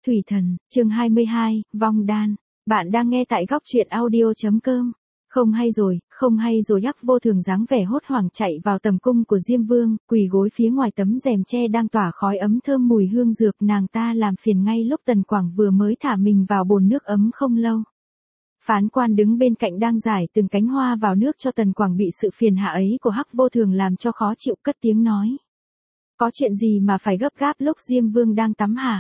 Thủy Thần, chương 22, Vong Đan. Bạn đang nghe tại góc truyện audio.com. Không hay rồi Hắc Vô Thường dáng vẻ hốt hoảng chạy vào tầm cung của Diêm Vương, quỳ gối phía ngoài tấm rèm tre đang tỏa khói ấm thơm mùi hương dược, nàng ta làm phiền ngay lúc Tần Quảng vừa mới thả mình vào bồn nước ấm không lâu. Phán quan đứng bên cạnh đang rải từng cánh hoa vào nước cho Tần Quảng bị sự phiền hạ ấy của Hắc Vô Thường làm cho khó chịu, cất tiếng nói. Có chuyện gì mà phải gấp gáp lúc Diêm Vương đang tắm hả?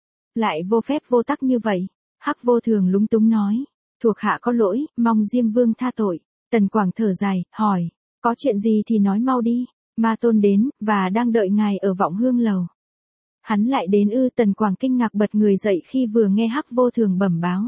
Lại vô phép vô tắc như vậy. Hắc Vô Thường lúng túng nói. Thuộc hạ có lỗi, mong Diêm Vương tha tội. Tần Quảng thở dài, hỏi. Có chuyện gì thì nói mau đi. Ma Tôn đến, và đang đợi ngài ở Vọng Hương Lầu. Hắn lại đến ư? Tần Quảng kinh ngạc bật người dậy khi vừa nghe Hắc Vô Thường bẩm báo.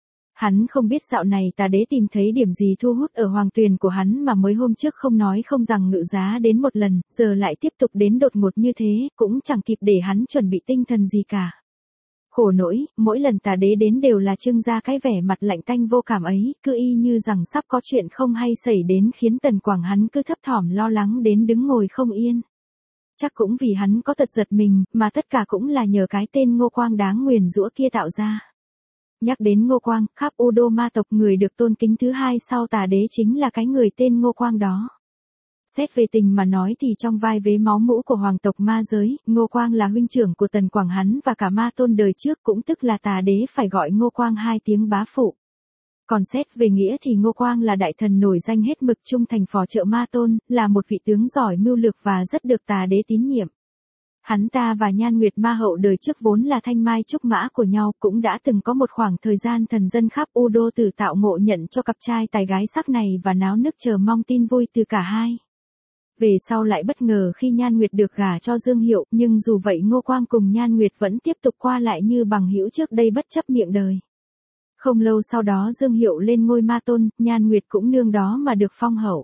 Hắn không biết dạo này Tà Đế tìm thấy điểm gì thu hút ở hoàng tuyền của hắn mà mới hôm trước không nói không rằng ngự giá đến một lần, giờ lại tiếp tục đến đột ngột như thế, cũng chẳng kịp để hắn chuẩn bị tinh thần gì cả. Khổ nỗi, mỗi lần Tà Đế đến đều là trưng ra cái vẻ mặt lạnh tanh vô cảm ấy, cứ y như rằng sắp có chuyện không hay xảy đến, khiến Tần Quảng hắn cứ thấp thỏm lo lắng đến đứng ngồi không yên. Chắc cũng vì hắn có tật giật mình, mà tất cả cũng là nhờ cái tên Ngô Quang đáng nguyền rủa kia tạo ra. Nhắc đến Ngô Quang, khắp U Đô ma tộc người được tôn kính thứ hai sau Tà Đế chính là cái người tên Ngô Quang đó. Xét về tình mà nói thì trong vai vế máu mũ của hoàng tộc ma giới, Ngô Quang là huynh trưởng của Tần Quảng hắn và cả Ma Tôn đời trước, cũng tức là Tà Đế phải gọi Ngô Quang hai tiếng bá phụ. Còn xét về nghĩa thì Ngô Quang là đại thần nổi danh hết mực trung thành phò trợ Ma Tôn, là một vị tướng giỏi mưu lược và rất được Tà Đế tín nhiệm. Hắn ta và Nhan Nguyệt Ma hậu đời trước vốn là thanh mai trúc mã của nhau, cũng đã từng có một khoảng thời gian thần dân khắp U Đô Tử tạo ngộ nhận cho cặp trai tài gái sắc này và náo nức chờ mong tin vui từ cả hai. Về sau lại bất ngờ khi Nhan Nguyệt được gả cho Dương Hiệu, nhưng dù vậy Ngô Quang cùng Nhan Nguyệt vẫn tiếp tục qua lại như bằng hữu trước đây bất chấp miệng đời. Không lâu sau đó Dương Hiệu lên ngôi Ma Tôn, Nhan Nguyệt cũng nương đó mà được phong hậu.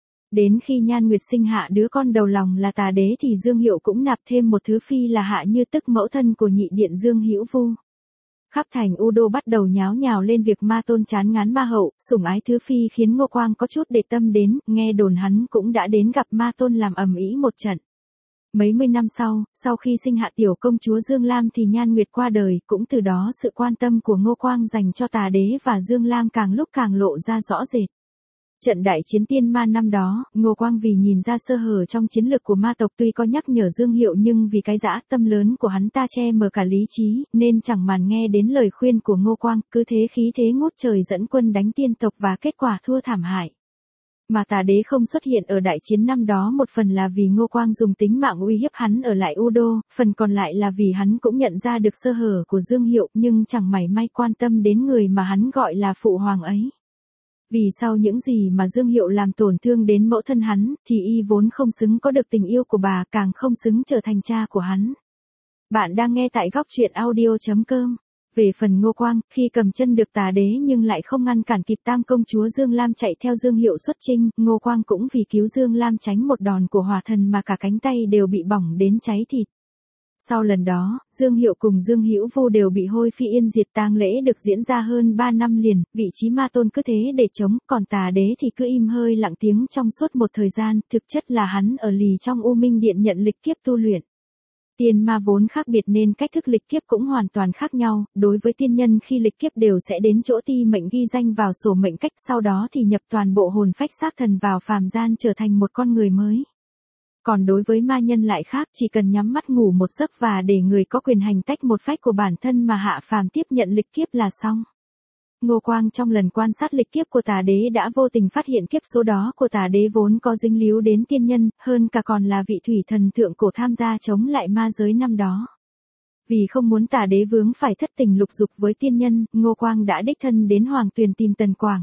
Đến khi Nhan Nguyệt sinh hạ đứa con đầu lòng là Tà Đế thì Dương Hiệu cũng nạp thêm một thứ phi là Hạ Như, tức mẫu thân của nhị điện Dương Hữu Vu. Khắp thành U Đô bắt đầu nháo nhào lên việc Ma Tôn chán ngán Ma hậu, sủng ái thứ phi, khiến Ngô Quang có chút để tâm đến, nghe đồn hắn cũng đã đến gặp Ma Tôn làm ầm ĩ một trận. Mấy mươi năm sau khi sinh hạ tiểu công chúa Dương Lam thì Nhan Nguyệt qua đời, cũng từ đó sự quan tâm của Ngô Quang dành cho Tà Đế và Dương Lam càng lúc càng lộ ra rõ rệt. Trận đại chiến Tiên Ma năm đó, Ngô Quang vì nhìn ra sơ hở trong chiến lược của ma tộc tuy có nhắc nhở Dương Hiệu nhưng vì cái dã tâm lớn của hắn ta che mờ cả lý trí, nên chẳng màn nghe đến lời khuyên của Ngô Quang, cứ thế khí thế ngút trời dẫn quân đánh tiên tộc và kết quả thua thảm hại. Mà Tà Đế không xuất hiện ở đại chiến năm đó một phần là vì Ngô Quang dùng tính mạng uy hiếp hắn ở lại U Đô, phần còn lại là vì hắn cũng nhận ra được sơ hở của Dương Hiệu nhưng chẳng mảy may quan tâm đến người mà hắn gọi là phụ hoàng ấy. Vì sau những gì mà Dương Hiệu làm tổn thương đến mẫu thân hắn, thì y vốn không xứng có được tình yêu của bà, càng không xứng trở thành cha của hắn. Bạn đang nghe tại góc truyện audio.com. Về phần Ngô Quang, khi cầm chân được Tà Đế nhưng lại không ngăn cản kịp tam công chúa Dương Lam chạy theo Dương Hiệu xuất chinh, Ngô Quang cũng vì cứu Dương Lam tránh một đòn của hỏa thần mà cả cánh tay đều bị bỏng đến cháy thịt. Sau lần đó, Dương Hiệu cùng Dương Hữu Vu đều bị hôi phi yên diệt, tang lễ được diễn ra hơn 3 năm liền, vị trí Ma Tôn cứ thế để chống, còn Tà Đế thì cứ im hơi lặng tiếng trong suốt một thời gian, thực chất là hắn ở lì trong U Minh Điện nhận lịch kiếp tu luyện. Tiên ma vốn khác biệt nên cách thức lịch kiếp cũng hoàn toàn khác nhau, đối với tiên nhân khi lịch kiếp đều sẽ đến chỗ ti mệnh ghi danh vào sổ mệnh cách, sau đó thì nhập toàn bộ hồn phách xác thần vào phàm gian trở thành một con người mới. Còn đối với ma nhân lại khác, chỉ cần nhắm mắt ngủ một giấc và để người có quyền hành tách một phách của bản thân mà hạ phàm tiếp nhận lịch kiếp là xong. Ngô Quang trong lần quan sát lịch kiếp của Tà Đế đã vô tình phát hiện kiếp số đó của Tà Đế vốn có dính líu đến tiên nhân, hơn cả còn là vị thủy thần thượng cổ tham gia chống lại ma giới năm đó. Vì không muốn Tà Đế vướng phải thất tình lục dục với tiên nhân, Ngô Quang đã đích thân đến hoàng tuyền tìm Tần Quảng.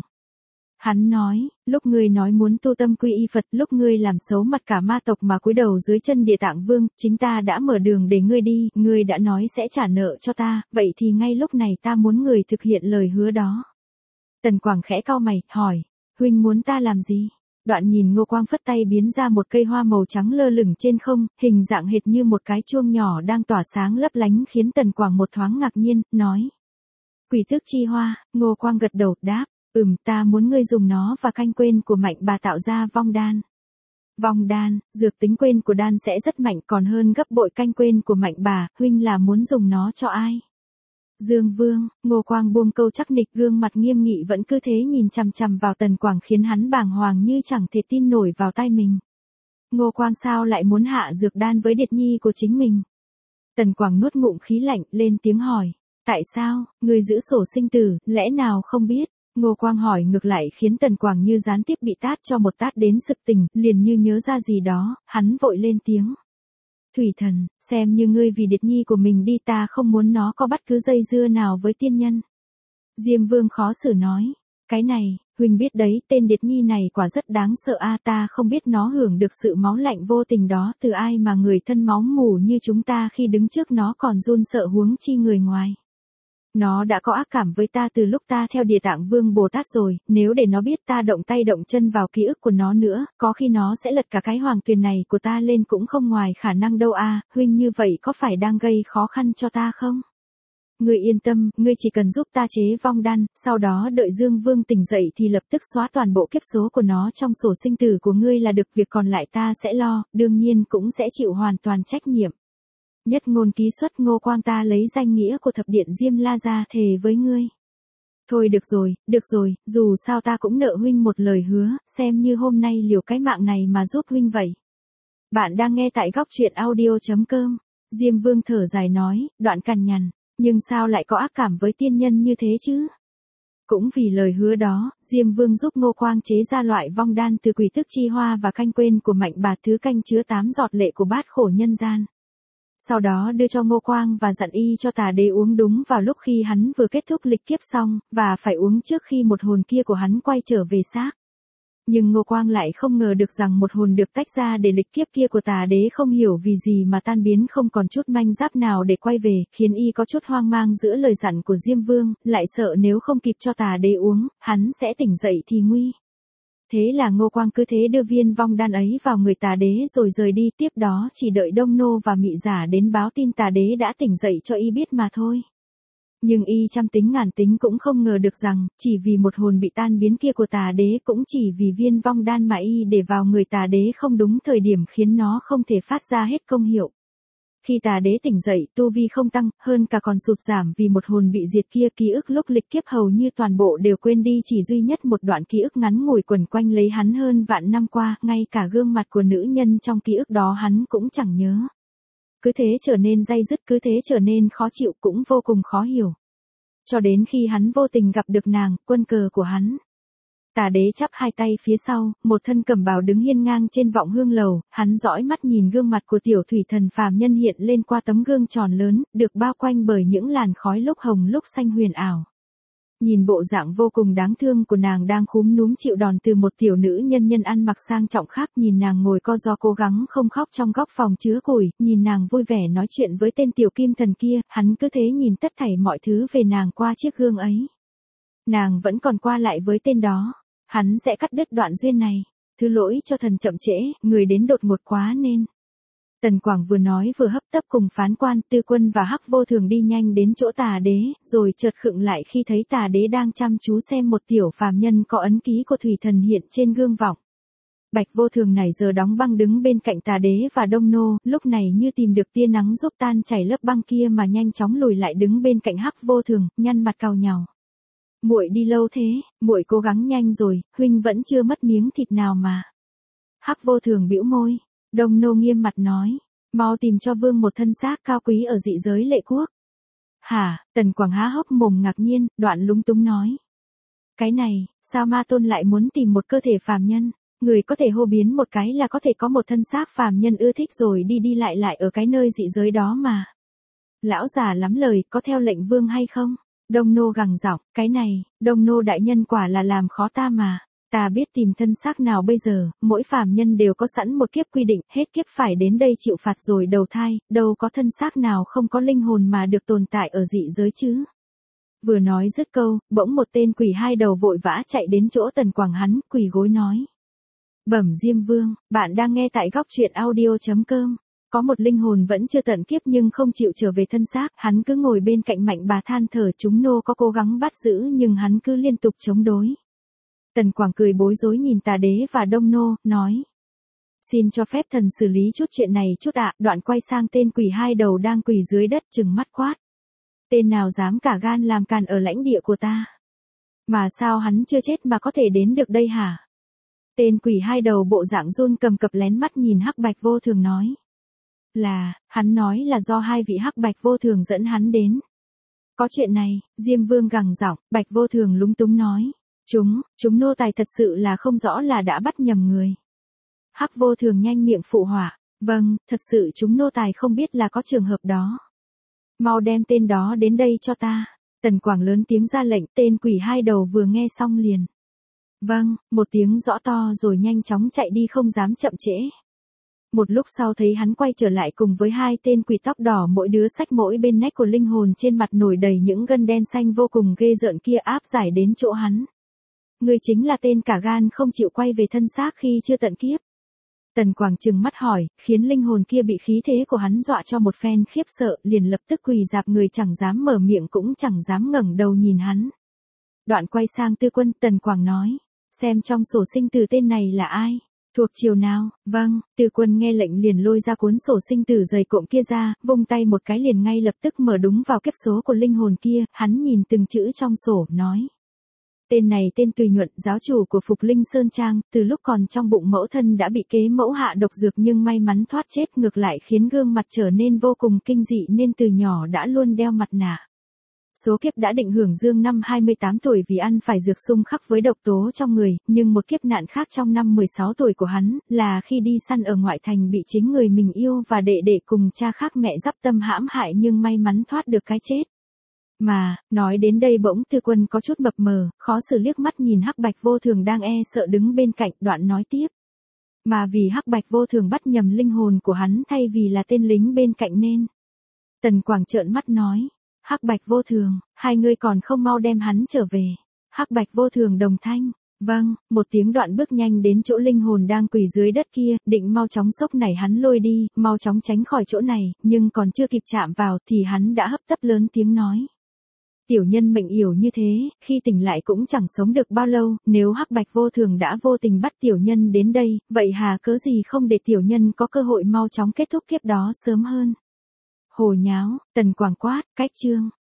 Hắn nói, lúc ngươi nói muốn tu tâm quy y Phật, lúc ngươi làm xấu mặt cả ma tộc mà cúi đầu dưới chân Địa Tạng Vương, chính ta đã mở đường để ngươi đi, ngươi đã nói sẽ trả nợ cho ta, vậy thì ngay lúc này ta muốn người thực hiện lời hứa đó. Tần Quảng khẽ cau mày, hỏi, huynh muốn ta làm gì? Đoạn nhìn Ngô Quang phất tay biến ra một cây hoa màu trắng lơ lửng trên không, hình dạng hệt như một cái chuông nhỏ đang tỏa sáng lấp lánh, khiến Tần Quảng một thoáng ngạc nhiên, nói. Quỷ tước chi hoa. Ngô Quang gật đầu, đáp. Ta muốn ngươi dùng nó và canh quên của mạnh bà tạo ra vong đan. Vong đan, dược tính quên của đan sẽ rất mạnh, còn hơn gấp bội canh quên của mạnh bà, huynh là muốn dùng nó cho ai? Dương Vương, Ngô Quang buông câu chắc nịch, gương mặt nghiêm nghị vẫn cứ thế nhìn chằm chằm vào Tần Quảng, khiến hắn bàng hoàng như chẳng thể tin nổi vào tai mình. Ngô Quang sao lại muốn hạ dược đan với Điệt Nhi của chính mình? Tần Quảng nuốt ngụm khí lạnh, lên tiếng hỏi. Tại sao, người giữ sổ sinh tử, lẽ nào không biết? Ngô Quang hỏi ngược lại khiến Tần Quảng như gián tiếp bị tát cho một tát đến sực tỉnh, liền như nhớ ra gì đó, hắn vội lên tiếng. Thủy Thần, xem như ngươi vì Điệt Nhi của mình đi, ta không muốn nó có bất cứ dây dưa nào với tiên nhân. Diêm Vương khó xử nói. Cái này, huynh biết đấy, tên Điệt Nhi này quả rất đáng sợ a, ta không biết nó hưởng được sự máu lạnh vô tình đó từ ai mà người thân máu mủ như chúng ta khi đứng trước nó còn run sợ, huống chi người ngoài. Nó đã có ác cảm với ta từ lúc ta theo Địa Tạng Vương Bồ Tát rồi, nếu để nó biết ta động tay động chân vào ký ức của nó nữa, có khi nó sẽ lật cả cái hoàng tuyền này của ta lên cũng không ngoài khả năng đâu a. Huynh như vậy có phải đang gây khó khăn cho ta không? Ngươi yên tâm, ngươi chỉ cần giúp ta chế vong đan, sau đó đợi Dương Vương tỉnh dậy thì lập tức xóa toàn bộ kiếp số của nó trong sổ sinh tử của ngươi là được, việc còn lại ta sẽ lo, đương nhiên cũng sẽ chịu hoàn toàn trách nhiệm. Nhất ngôn ký xuất, Ngô Quang, ta lấy danh nghĩa của thập điện Diêm La ra thề với ngươi. Thôi được rồi, dù sao ta cũng nợ huynh một lời hứa, xem như hôm nay liều cái mạng này mà giúp huynh vậy. Bạn đang nghe tại góc truyện audio.com. Diêm Vương thở dài nói, đoạn cằn nhằn, nhưng sao lại có ác cảm với tiên nhân như thế chứ? Cũng vì lời hứa đó, Diêm Vương giúp Ngô Quang chế ra loại vong đan từ quỷ tức chi hoa và canh quên của Mạnh Bà Thứ, canh chứa 8 giọt lệ của bát khổ nhân gian. Sau đó đưa cho Ngô Quang và dặn y cho Tà Đế uống đúng vào lúc khi hắn vừa kết thúc lịch kiếp xong, và phải uống trước khi một hồn kia của hắn quay trở về xác. Nhưng Ngô Quang lại không ngờ được rằng một hồn được tách ra để lịch kiếp kia của Tà Đế không hiểu vì gì mà tan biến không còn chút manh giáp nào để quay về, khiến y có chút hoang mang giữa lời dặn của Diêm Vương, lại sợ nếu không kịp cho Tà Đế uống, hắn sẽ tỉnh dậy thì nguy. Thế là Ngô Quang cứ thế đưa viên vong đan ấy vào người Tà Đế rồi rời đi, tiếp đó chỉ đợi Đông Nô và Mị Giả đến báo tin Tà Đế đã tỉnh dậy cho y biết mà thôi. Nhưng y trăm tính ngàn tính cũng không ngờ được rằng, chỉ vì một hồn bị tan biến kia của Tà Đế, cũng chỉ vì viên vong đan mà y để vào người Tà Đế không đúng thời điểm khiến nó không thể phát ra hết công hiệu. Khi Tà Đế tỉnh dậy, tu vi không tăng, hơn cả còn sụt giảm vì một hồn bị diệt kia, ký ức lúc lịch kiếp hầu như toàn bộ đều quên đi, chỉ duy nhất một đoạn ký ức ngắn ngủi quẩn quanh lấy hắn hơn vạn năm qua, ngay cả gương mặt của nữ nhân trong ký ức đó hắn cũng chẳng nhớ. Cứ thế trở nên day dứt, cứ thế trở nên khó chịu, cũng vô cùng khó hiểu. Cho đến khi hắn vô tình gặp được nàng, quân cờ của hắn. Tà Đế chắp hai tay phía sau, một thân cẩm bào đứng hiên ngang trên vọng hương lầu, hắn dõi mắt nhìn gương mặt của tiểu thủy thần phàm nhân hiện lên qua tấm gương tròn lớn, được bao quanh bởi những làn khói lúc hồng lúc xanh huyền ảo. Nhìn bộ dạng vô cùng đáng thương của nàng đang khúm núm chịu đòn từ một tiểu nữ nhân ăn mặc sang trọng khác, nhìn nàng ngồi co ro cố gắng không khóc trong góc phòng chứa củi, nhìn nàng vui vẻ nói chuyện với tên tiểu kim thần kia, hắn cứ thế nhìn tất thảy mọi thứ về nàng qua chiếc gương ấy. Nàng vẫn còn qua lại với tên đó. Hắn sẽ cắt đứt đoạn duyên này. Thứ lỗi cho thần chậm trễ, người đến đột ngột quá nên. Tần Quảng vừa nói vừa hấp tấp cùng Phán Quan, Tư Quân và Hắc Vô Thường đi nhanh đến chỗ Tà Đế, rồi chợt khựng lại khi thấy Tà Đế đang chăm chú xem một tiểu phàm nhân có ấn ký của thủy thần hiện trên gương vọng. Bạch Vô Thường này giờ đóng băng đứng bên cạnh Tà Đế và Đông Nô, lúc này như tìm được tia nắng giúp tan chảy lớp băng kia mà nhanh chóng lùi lại đứng bên cạnh Hắc Vô Thường, nhăn mặt cau nhàu. Muội đi lâu thế, muội cố gắng nhanh rồi, huynh vẫn chưa mất miếng thịt nào mà. Hắc Vô Thường bĩu môi, Đông Nô nghiêm mặt nói, mau tìm cho vương một thân xác cao quý ở dị giới Lệ Quốc. Hả? Tần Quảng há hốc mồm ngạc nhiên, đoạn lúng túng nói. Cái này, sao Ma Tôn lại muốn tìm một cơ thể phàm nhân? Người có thể hô biến một cái là có thể có một thân xác phàm nhân ưa thích rồi đi lại ở cái nơi dị giới đó mà. Lão già lắm lời, có theo lệnh vương hay không? Đông Nô gằn giọng, cái này, Đông Nô đại nhân quả là làm khó ta mà. Ta biết tìm thân xác nào bây giờ, mỗi phàm nhân đều có sẵn một kiếp quy định, hết kiếp phải đến đây chịu phạt rồi đầu thai, đâu có thân xác nào không có linh hồn mà được tồn tại ở dị giới chứ. Vừa nói dứt câu, bỗng một tên quỷ hai đầu vội vã chạy đến chỗ Tần Quảng, hắn quỳ gối nói. Bẩm Diêm Vương, bạn đang nghe tại góc truyện audio.com. Có một linh hồn vẫn chưa tận kiếp nhưng không chịu trở về thân xác, hắn cứ ngồi bên cạnh Mạnh Bà than thở, chúng nô có cố gắng bắt giữ nhưng hắn cứ liên tục chống đối. Tần Quảng cười bối rối nhìn Tà Đế và Đông Nô, nói. Xin cho phép thần xử lý chút chuyện này chút ạ, đoạn quay sang tên quỷ hai đầu đang quỳ dưới đất trừng mắt quát. Tên nào dám cả gan làm càn ở lãnh địa của ta? Mà sao hắn chưa chết mà có thể đến được đây hả? Tên quỷ hai đầu bộ dạng run cầm cập lén mắt nhìn Hắc Bạch Vô Thường nói. Hắn nói là do hai vị Hắc Bạch Vô Thường dẫn hắn đến. Có chuyện này, Diêm Vương gằn giọng, Bạch Vô Thường lúng túng nói. Chúng nô tài thật sự là không rõ là đã bắt nhầm người. Hắc Vô Thường nhanh miệng phụ họa, vâng, thật sự chúng nô tài không biết là có trường hợp đó. Mau đem tên đó đến đây cho ta. Tần Quảng lớn tiếng ra lệnh, tên quỷ hai đầu vừa nghe xong liền. Vâng, một tiếng rõ to rồi nhanh chóng chạy đi không dám chậm trễ. Một lúc sau thấy hắn quay trở lại cùng với hai tên quỷ tóc đỏ mỗi đứa xách mỗi bên nách của linh hồn trên mặt nổi đầy những gân đen xanh vô cùng ghê rợn kia áp giải đến chỗ hắn. Người chính là tên cả gan không chịu quay về thân xác khi chưa tận kiếp. Tần Quảng trừng mắt hỏi, khiến linh hồn kia bị khí thế của hắn dọa cho một phen khiếp sợ, liền lập tức quỳ rạp người chẳng dám mở miệng cũng chẳng dám ngẩng đầu nhìn hắn. Đoạn quay sang Tư Quân, Tần Quảng nói, xem trong sổ sinh tử tên này là ai, thuộc triều nào? Vâng, Tư Quân nghe lệnh liền lôi ra cuốn sổ sinh tử dày cộm kia ra, vung tay một cái liền ngay lập tức mở đúng vào kiếp số của linh hồn kia, hắn nhìn từng chữ trong sổ, nói. Tên này tên Tùy Nhuận, giáo chủ của Phục Linh Sơn Trang, từ lúc còn trong bụng mẫu thân đã bị kế mẫu hạ độc dược nhưng may mắn thoát chết, ngược lại khiến gương mặt trở nên vô cùng kinh dị nên từ nhỏ đã luôn đeo mặt nạ. Số kiếp đã định hưởng dương năm 28 tuổi vì ăn phải dược xung khắc với độc tố trong người, nhưng một kiếp nạn khác trong năm 16 tuổi của hắn, là khi đi săn ở ngoại thành bị chính người mình yêu và đệ đệ cùng cha khác mẹ dắp tâm hãm hại nhưng may mắn thoát được cái chết. Mà, nói đến đây bỗng Tư Quân có chút mập mờ, khó xử liếc mắt nhìn Hắc Bạch Vô Thường đang e sợ đứng bên cạnh, đoạn nói tiếp. Mà vì Hắc Bạch Vô Thường bắt nhầm linh hồn của hắn thay vì là tên lính bên cạnh nên. Tần Quảng trợn mắt nói. Hắc Bạch Vô Thường, hai người còn không mau đem hắn trở về. Hắc Bạch Vô Thường đồng thanh. Vâng, một tiếng đoạn bước nhanh đến chỗ linh hồn đang quỳ dưới đất kia, định mau chóng xốc nảy hắn lôi đi, mau chóng tránh khỏi chỗ này, nhưng còn chưa kịp chạm vào thì hắn đã hấp tấp lớn tiếng nói. Tiểu nhân mệnh yểu như thế, khi tỉnh lại cũng chẳng sống được bao lâu, nếu Hắc Bạch Vô Thường đã vô tình bắt tiểu nhân đến đây, vậy hà cớ gì không để tiểu nhân có cơ hội mau chóng kết thúc kiếp đó sớm hơn. Hồ nháo, Tần Quảng quát, cách chương.